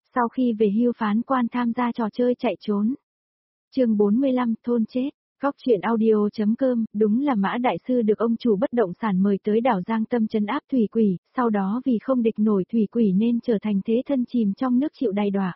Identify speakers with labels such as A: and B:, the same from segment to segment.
A: Sau khi về hưu phán quan tham gia trò chơi chạy trốn. Chương 45 thôn chết. Góc truyện audio.com, đúng là Mã Đại Sư được ông chủ bất động sản mời tới đảo Giang Tâm trấn áp thủy quỷ, sau đó vì không địch nổi thủy quỷ nên trở thành thế thân chìm trong nước chịu đày đọa.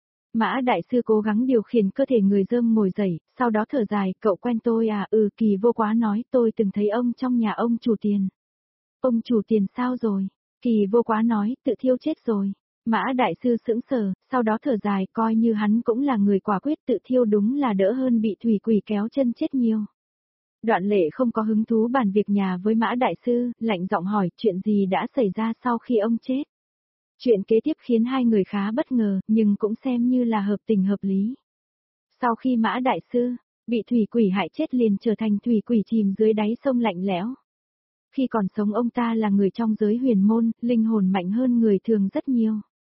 A: Mã Đại Sư cố gắng điều khiển cơ thể người rơm ngồi dậy, sau đó thở dài, cậu quen tôi à? Kỳ Vô Quá nói, tôi từng thấy ông trong nhà ông chủ Tiền. Ông chủ Tiền sao rồi? Kỳ Vô Quá nói, tự thiêu chết rồi. Mã Đại Sư sững sờ, sau đó thở dài, coi như hắn cũng là người quả quyết, tự thiêu đúng là đỡ hơn bị thủy quỷ kéo chân chết nhiều. Đoạn Lệ không có hứng thú bàn việc nhà với Mã Đại Sư, lạnh giọng hỏi chuyện gì đã xảy ra sau khi ông chết. Chuyện kế tiếp khiến hai người khá bất ngờ, nhưng cũng xem như là hợp tình hợp lý. Sau khi Mã Đại Sư bị thủy quỷ hại chết liền trở thành thủy quỷ chìm dưới đáy sông lạnh lẽo. Khi còn sống ông ta là người trong giới huyền môn, linh hồn mạnh hơn người thường rất nhiều.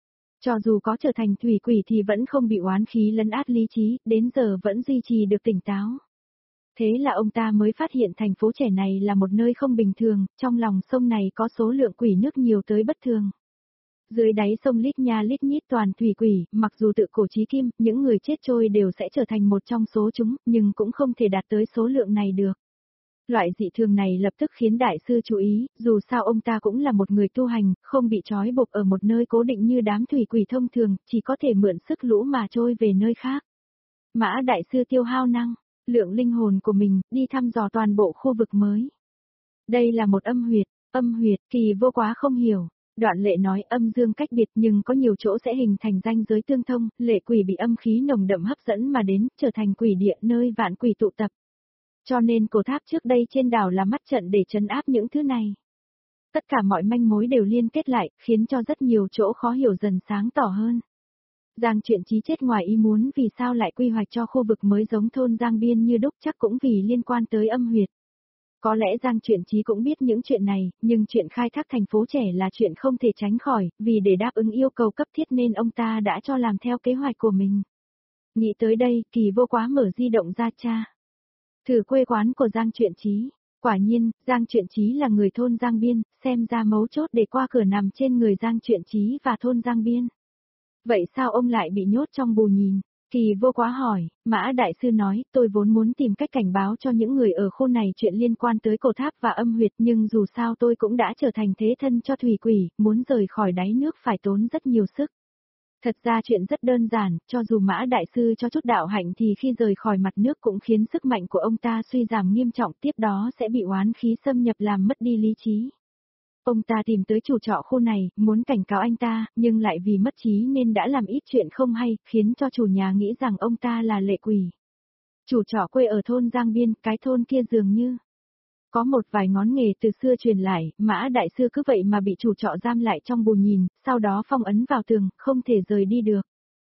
A: Cho dù có trở thành thủy quỷ thì vẫn không bị oán khí lấn át lý trí, đến giờ vẫn duy trì được tỉnh táo. Thế là ông ta mới phát hiện thành phố trẻ này là một nơi không bình thường, trong lòng sông này có số lượng quỷ nước nhiều tới bất thường. Dưới đáy sông lít nha lít nhít toàn thủy quỷ, mặc dù tự cổ chí kim, những người chết trôi đều sẽ trở thành một trong số chúng, nhưng cũng không thể đạt tới số lượng này được. Loại dị thường này lập tức khiến đại sư chú ý, dù sao ông ta cũng là một người tu hành, không bị trói buộc ở một nơi cố định như đám thủy quỷ thông thường, chỉ có thể mượn sức lũ mà trôi về nơi khác. Mã đại sư tiêu hao năng lượng linh hồn của mình, đi thăm dò toàn bộ khu vực mới. Đây là một âm huyệt, Kỳ Vô Quá không hiểu. Đoạn Lệ nói âm dương cách biệt nhưng có nhiều chỗ sẽ hình thành ranh giới tương thông, lệ quỷ bị âm khí nồng đậm hấp dẫn mà đến, trở thành quỷ địa nơi vạn quỷ tụ tập. Cho nên cổ tháp trước đây trên đảo là mắt trận để trấn áp những thứ này. Tất cả mọi manh mối đều liên kết lại, khiến cho rất nhiều chỗ khó hiểu dần sáng tỏ hơn. Giang Truyện Chí chết ngoài ý muốn vì sao lại quy hoạch cho khu vực mới giống thôn Giang Biên như đúc, chắc cũng vì liên quan tới âm huyệt. Có lẽ Giang Truyện Chí cũng biết những chuyện này, nhưng chuyện khai thác thành phố trẻ là chuyện không thể tránh khỏi, vì để đáp ứng yêu cầu cấp thiết nên ông ta đã cho làm theo kế hoạch của mình. Nghĩ tới đây, Kỳ Vô Quá mở di động ra tra. Thử quê quán của Giang Truyện Chí. Quả nhiên, Giang Truyện Chí là người thôn Giang Biên, xem ra mấu chốt để qua cửa nằm trên người Giang Truyện Chí và thôn Giang Biên. Vậy sao ông lại bị nhốt trong bù nhìn? Kỳ Vô Quá hỏi, Mã Đại Sư nói, tôi vốn muốn tìm cách cảnh báo cho những người ở khu này chuyện liên quan tới cổ tháp và âm huyệt nhưng dù sao tôi cũng đã trở thành thế thân cho thủy quỷ, muốn rời khỏi đáy nước phải tốn rất nhiều sức. Thật ra chuyện rất đơn giản, cho dù Mã Đại Sư cho chút đạo hạnh thì khi rời khỏi mặt nước cũng khiến sức mạnh của ông ta suy giảm nghiêm trọng, tiếp đó sẽ bị oán khí xâm nhập làm mất đi lý trí. Ông ta tìm tới chủ trọ khu này, muốn cảnh cáo anh ta, nhưng lại vì mất trí nên đã làm ít chuyện không hay, khiến cho chủ nhà nghĩ rằng ông ta là lệ quỷ. Chủ trọ quê ở thôn Giang Biên, cái thôn kia dường như có một vài ngón nghề từ xưa truyền lại, Mã Đại Sư cứ vậy mà bị chủ trọ giam lại trong bù nhìn, sau đó phong ấn vào tường, không thể rời đi được.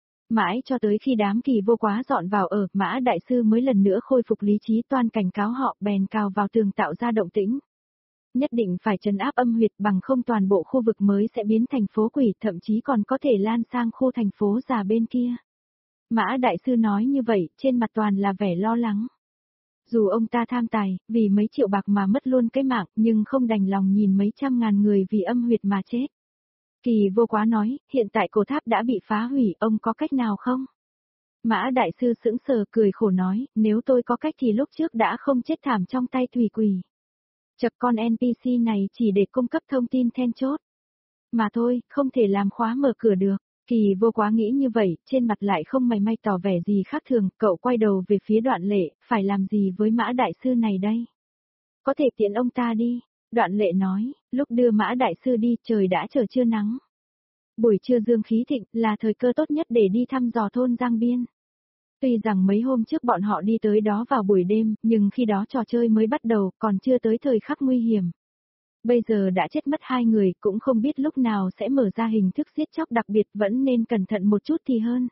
A: Mãi cho tới khi đám Kỳ Vô Quá dọn vào ở, Mã Đại Sư mới lần nữa khôi phục lý trí, toan cảnh cáo họ, bèn cào vào tường tạo ra động tĩnh. Nhất định phải trấn áp âm huyệt, bằng không toàn bộ khu vực mới sẽ biến thành phố quỷ, thậm chí còn có thể lan sang khu thành phố già bên kia. Mã Đại Sư nói như vậy, trên mặt toàn là vẻ lo lắng. Dù ông ta tham tài, vì mấy triệu bạc mà mất luôn cái mạng, nhưng không đành lòng nhìn mấy trăm ngàn người vì âm huyệt mà chết. Kỳ Vô Quá nói, hiện tại cổ tháp đã bị phá hủy, ông có cách nào không? Mã Đại Sư sững sờ cười khổ nói, nếu tôi có cách thì lúc trước đã không chết thảm trong tay thủy quỷ. Chập con NPC này chỉ để cung cấp thông tin then chốt. Mà thôi, không thể làm khóa mở cửa được. Kỳ Vô Quá nghĩ như vậy, trên mặt lại không mảy may tỏ vẻ gì khác thường, cậu quay đầu về phía Đoạn Lệ, phải làm gì với Mã Đại Sư này đây? Có thể tiện ông ta đi. Đoạn Lệ nói, lúc đưa Mã Đại Sư đi trời đã trở trưa nắng. Buổi trưa dương khí thịnh là thời cơ tốt nhất để đi thăm dò thôn Giang Biên. Tuy rằng mấy hôm trước bọn họ đi tới đó vào buổi đêm, nhưng khi đó trò chơi mới bắt đầu, còn chưa tới thời khắc nguy hiểm. Bây giờ đã chết mất hai người, cũng không biết lúc nào sẽ mở ra hình thức giết chóc đặc biệt, vẫn nên cẩn thận một chút thì hơn.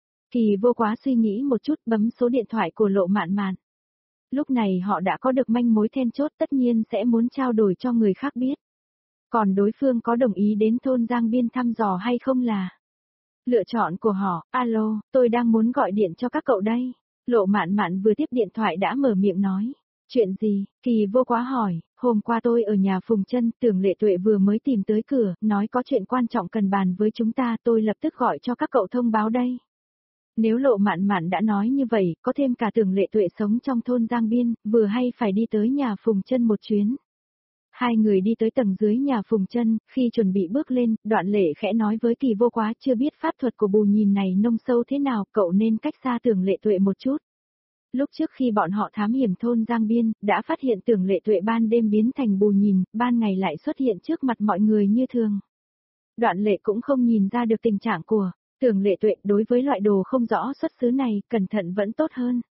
A: Kỳ Vô Quá suy nghĩ một chút, bấm số điện thoại của Lộ Mạn Mạn. Lúc này họ đã có được manh mối then chốt, tất nhiên sẽ muốn trao đổi cho người khác biết. Còn đối phương có đồng ý đến thôn Giang Biên thăm dò hay không là lựa chọn của họ. Alo, tôi đang muốn gọi điện cho các cậu đây. Lộ Mạn Mạn vừa tiếp điện thoại đã mở miệng nói. Chuyện gì? Kỳ vô quá hỏi, hôm qua tôi ở nhà Phùng Chân, Tưởng Lệ Tuệ vừa mới tìm tới cửa, nói có chuyện quan trọng cần bàn với chúng ta, tôi lập tức gọi cho các cậu thông báo đây. Nếu Lộ Mạn Mạn đã nói như vậy, có thêm cả Tưởng Lệ Tuệ sống trong thôn Giang Biên, vừa hay phải đi tới nhà Phùng Chân một chuyến. Hai người đi tới tầng dưới nhà Phùng Chân, khi chuẩn bị bước lên, Đoạn Lệ khẽ nói với Kỳ vô quá, chưa biết pháp thuật của Bù Nhìn này nông sâu thế nào, cậu nên cách xa Tưởng Lệ Tuệ một chút. Lúc trước khi bọn họ thám hiểm thôn Giang Biên, đã phát hiện Tưởng Lệ Tuệ ban đêm biến thành Bù Nhìn, ban ngày lại xuất hiện trước mặt mọi người như thường. Đoạn Lệ cũng không nhìn ra được tình trạng của Tưởng Lệ Tuệ, đối với loại đồ không rõ xuất xứ này, cẩn thận vẫn tốt hơn.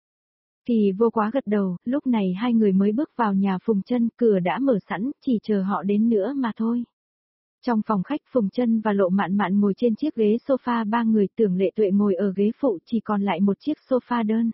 A: Kỳ vô quá gật đầu, lúc này hai người mới bước vào nhà Phùng Chân, cửa đã mở sẵn, chỉ chờ họ đến nữa mà thôi. Trong phòng khách, Phùng Chân và Lộ Mạn Mạn ngồi trên chiếc ghế sofa, ba người, Tưởng Lệ Tuệ ngồi ở ghế phụ, chỉ còn lại một chiếc sofa đơn.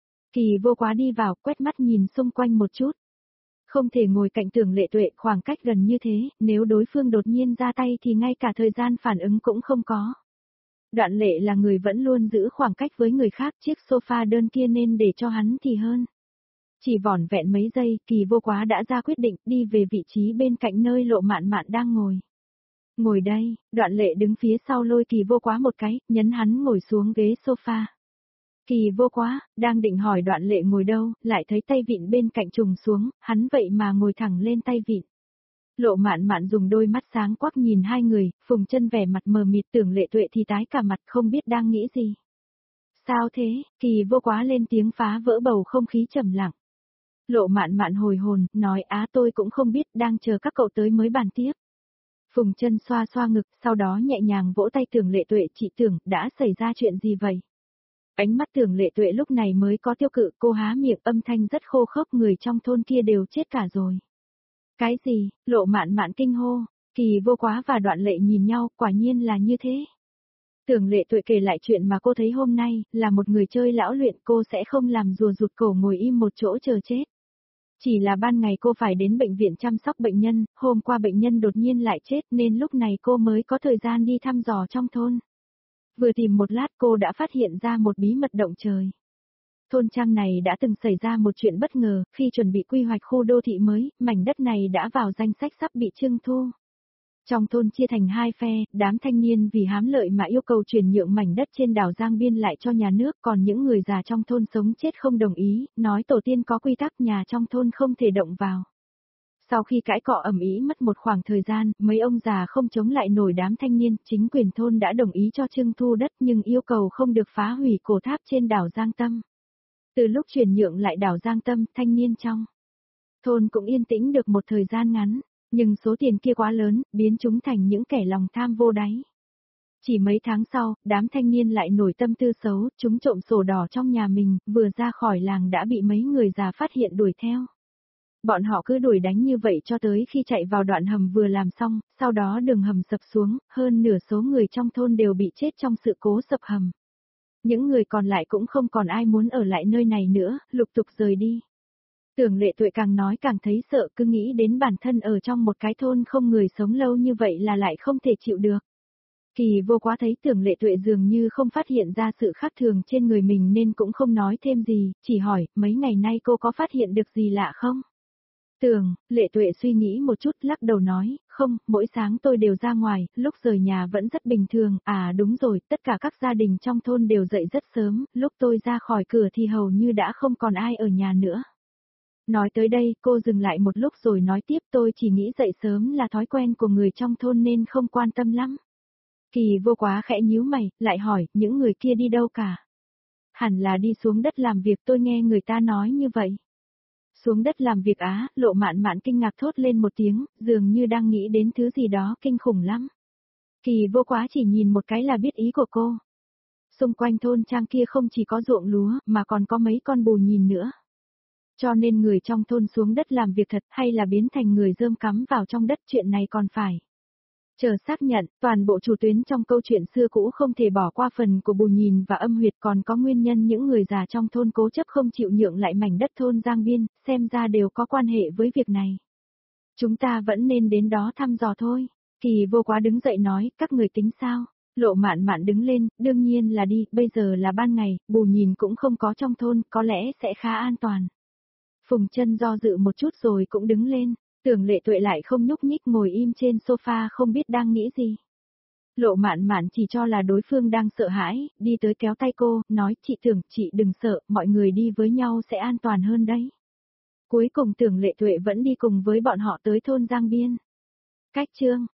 A: Kỳ vô quá đi vào, quét mắt nhìn xung quanh một chút. Không thể ngồi cạnh Tưởng Lệ Tuệ khoảng cách gần như thế, nếu đối phương đột nhiên ra tay thì ngay cả thời gian phản ứng cũng không có. Đoạn Lệ là người vẫn luôn giữ khoảng cách với người khác, chiếc sofa đơn kia nên để cho hắn thì hơn. Chỉ vỏn vẹn mấy giây, Kỳ vô quá đã ra quyết định, đi về vị trí bên cạnh nơi Lộ Mạn Mạn đang ngồi. Ngồi đây, Đoạn Lệ đứng phía sau lôi Kỳ vô quá một cái, nhấn hắn ngồi xuống ghế sofa. Kỳ vô quá, đang định hỏi Đoạn Lệ ngồi đâu, lại thấy tay vịn bên cạnh trùng xuống, hắn vậy mà ngồi thẳng lên tay vịn. Lộ Mạn Mạn dùng đôi mắt sáng quắc nhìn hai người, Phùng Chân vẻ mặt mờ mịt, Tưởng Lệ Tuệ thì tái cả mặt không biết đang nghĩ gì. Sao thế? Kỳ vô quá lên tiếng phá vỡ bầu không khí trầm lặng. Lộ Mạn Mạn hồi hồn, nói tôi cũng không biết, đang chờ các cậu tới mới bàn tiếp. Phùng Chân xoa xoa ngực, sau đó nhẹ nhàng vỗ tay Tưởng Lệ Tuệ, chị Tưởng, đã xảy ra chuyện gì vậy? Ánh mắt Tưởng Lệ Tuệ lúc này mới có tiêu cự, cô há miệng, âm thanh rất khô khốc, người trong thôn kia đều chết cả rồi. Cái gì? Lộ Mạn Mạn kinh hô. Kỳ vô quá và Đoạn Lệ nhìn nhau, quả nhiên là như thế. Tưởng Lệ Tuệ kể lại chuyện mà cô thấy hôm nay, là một người chơi lão luyện, cô sẽ không làm rùa rụt cổ ngồi im một chỗ chờ chết. Chỉ là ban ngày cô phải đến bệnh viện chăm sóc bệnh nhân, hôm qua bệnh nhân đột nhiên lại chết nên lúc này cô mới có thời gian đi thăm dò trong thôn. Vừa tìm một lát cô đã phát hiện ra một bí mật động trời. Thôn trang này đã từng xảy ra một chuyện bất ngờ, khi chuẩn bị quy hoạch khu đô thị mới, mảnh đất này đã vào danh sách sắp bị trưng thu. Trong thôn chia thành hai phe, đám thanh niên vì hám lợi mà yêu cầu chuyển nhượng mảnh đất trên đảo Giang Biên lại cho nhà nước, còn những người già trong thôn sống chết không đồng ý, nói tổ tiên có quy tắc nhà trong thôn không thể động vào. Sau khi cãi cọ ầm ĩ mất một khoảng thời gian, mấy ông già không chống lại nổi đám thanh niên, chính quyền thôn đã đồng ý cho trưng thu đất nhưng yêu cầu không được phá hủy cổ tháp trên đảo Giang Tâm. Từ lúc chuyển nhượng lại đảo Giang Tâm, thanh niên trong thôn cũng yên tĩnh được một thời gian ngắn, nhưng số tiền kia quá lớn, biến chúng thành những kẻ lòng tham vô đáy. Chỉ mấy tháng sau, đám thanh niên lại nổi tâm tư xấu, chúng trộm sổ đỏ trong nhà mình, vừa ra khỏi làng đã bị mấy người già phát hiện đuổi theo. Bọn họ cứ đuổi đánh như vậy cho tới khi chạy vào đoạn hầm vừa làm xong, sau đó đường hầm sập xuống, hơn nửa số người trong thôn đều bị chết trong sự cố sập hầm. Những người còn lại cũng không còn ai muốn ở lại nơi này nữa, lục tục rời đi. Tưởng Lệ Tuệ càng nói càng thấy sợ, cứ nghĩ đến bản thân ở trong một cái thôn không người sống lâu như vậy là lại không thể chịu được. Kỳ vô quá thấy Tưởng Lệ Tuệ dường như không phát hiện ra sự khác thường trên người mình nên cũng không nói thêm gì, chỉ hỏi, mấy ngày nay cô có phát hiện được gì lạ không? Tưởng Lệ Tuệ suy nghĩ một chút lắc đầu nói, không, mỗi sáng tôi đều ra ngoài, lúc rời nhà vẫn rất bình thường, đúng rồi, tất cả các gia đình trong thôn đều dậy rất sớm, lúc tôi ra khỏi cửa thì hầu như đã không còn ai ở nhà nữa. Nói tới đây, cô dừng lại một lúc rồi nói tiếp, tôi chỉ nghĩ dậy sớm là thói quen của người trong thôn nên không quan tâm lắm. Kỳ vô quá khẽ nhíu mày, lại hỏi, những người kia đi đâu cả? Hẳn là đi xuống đất làm việc, tôi nghe người ta nói như vậy. Xuống đất làm việc á, Lộ Mạn Mạn kinh ngạc thốt lên một tiếng, dường như đang nghĩ đến thứ gì đó kinh khủng lắm. Kỳ vô quá chỉ nhìn một cái là biết ý của cô. Xung quanh thôn trang kia không chỉ có ruộng lúa, mà còn có mấy con bù nhìn nữa. Cho nên người trong thôn xuống đất làm việc thật hay là biến thành người rơm cắm vào trong đất, chuyện này còn phải chờ xác nhận. Toàn bộ chủ tuyến trong câu chuyện xưa cũ không thể bỏ qua phần của Bù Nhìn và Âm Huyệt, còn có nguyên nhân những người già trong thôn cố chấp không chịu nhượng lại mảnh đất thôn Giang Biên, xem ra đều có quan hệ với việc này. Chúng ta vẫn nên đến đó thăm dò thôi. Kỳ vô quá đứng dậy nói, các người tính sao? Lộ Mạn Mạn đứng lên, đương nhiên là đi, bây giờ là ban ngày, Bù Nhìn cũng không có trong thôn, có lẽ sẽ khá an toàn. Phùng Chân do dự một chút rồi cũng đứng lên, Tưởng Lệ Tuệ lại không nhúc nhích ngồi im trên sofa không biết đang nghĩ gì. Lộ Mạn Mạn chỉ cho là đối phương đang sợ hãi, đi tới kéo tay cô, nói chị Tưởng, chị đừng sợ, mọi người đi với nhau sẽ an toàn hơn đấy. Cuối cùng Tưởng Lệ Tuệ vẫn đi cùng với bọn họ tới thôn Giang Biên. Cách chương